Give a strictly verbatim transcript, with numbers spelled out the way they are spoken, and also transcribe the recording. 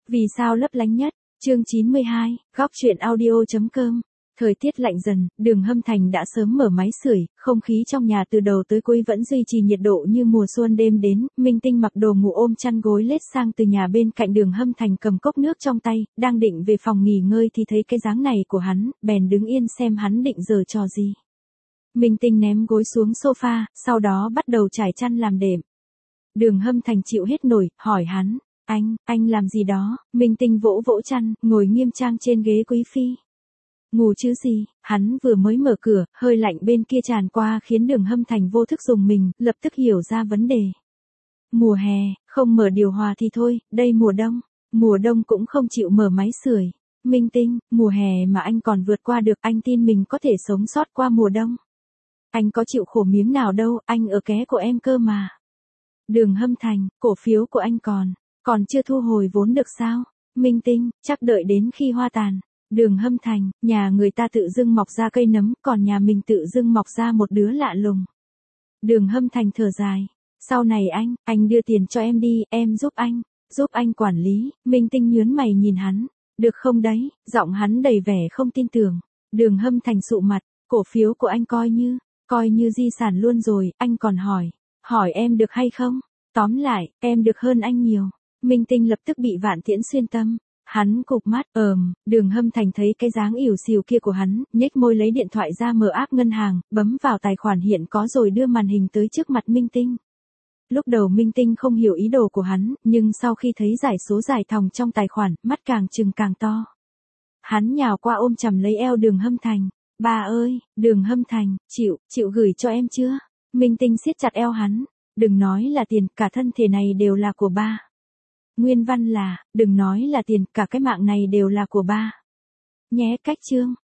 Vì sao lấp lánh nhất? Chương chín mươi hai, góc truyện audio.com. Thời tiết lạnh dần, Đường Hâm Thành đã sớm mở máy sưởi, không khí trong nhà từ đầu tới cuối vẫn duy trì nhiệt độ như mùa xuân đêm đến. Minh Tinh mặc đồ ngủ ôm chăn gối lết sang từ nhà bên cạnh Đường Hâm Thành cầm cốc nước trong tay, đang định về phòng nghỉ ngơi thì thấy cái dáng này của hắn, bèn đứng yên xem hắn định giở trò gì. Minh Tinh ném gối xuống sofa, sau đó bắt đầu trải chăn làm đệm. Đường Hâm Thành chịu hết nổi, hỏi hắn, anh, anh làm gì đó? Minh Tinh vỗ vỗ chăn, ngồi nghiêm trang trên ghế quý phi. Ngủ chứ gì, hắn vừa mới mở cửa, hơi lạnh bên kia tràn qua khiến Đường Hâm Thành vô thức dùng mình, lập tức hiểu ra vấn đề. Mùa hè, không mở điều hòa thì thôi, đây mùa đông, mùa đông cũng không chịu mở máy sưởi. Minh Tinh, mùa hè mà anh còn vượt qua được, anh tin mình có thể sống sót qua mùa đông. Anh có chịu khổ miếng nào đâu, anh ở ké của em cơ mà. Đường Hâm Thành, cổ phiếu của anh còn, còn chưa thu hồi vốn được sao? Minh Tinh, chắc đợi đến khi hoa tàn. Đường Hâm Thành, nhà người ta tự dưng mọc ra cây nấm, còn nhà mình tự dưng mọc ra một đứa lạ lùng. Đường Hâm Thành thở dài. Sau này anh, anh đưa tiền cho em đi, em giúp anh, giúp anh quản lý. Minh Tinh nhướng mày nhìn hắn. Được không đấy, giọng hắn đầy vẻ không tin tưởng. Đường Hâm Thành sụ mặt, cổ phiếu của anh coi như, coi như di sản luôn rồi, anh còn hỏi, hỏi em được hay không? Tóm lại, em được hơn anh nhiều. Minh Tinh lập tức bị Vạn Tiễn xuyên tâm. Hắn cụp mắt, ờm, Đường Hâm Thành thấy cái dáng ỉu xìu kia của hắn, nhếch môi lấy điện thoại ra mở app ngân hàng, bấm vào tài khoản hiện có rồi đưa màn hình tới trước mặt Minh Tinh. Lúc đầu Minh Tinh không hiểu ý đồ của hắn, nhưng sau khi thấy giải số giải thòng trong tài khoản, mắt càng trừng càng to. Hắn nhào qua ôm chầm lấy eo Đường Hâm Thành. Ba ơi, Đường Hâm Thành, chịu, chịu gửi cho em chưa? Minh Tinh siết chặt eo hắn. Đừng nói là tiền, cả thân thể này đều là của ba. Nguyên văn là, đừng nói là tiền, cả cái mạng này đều là của ba. Nhé cách chương.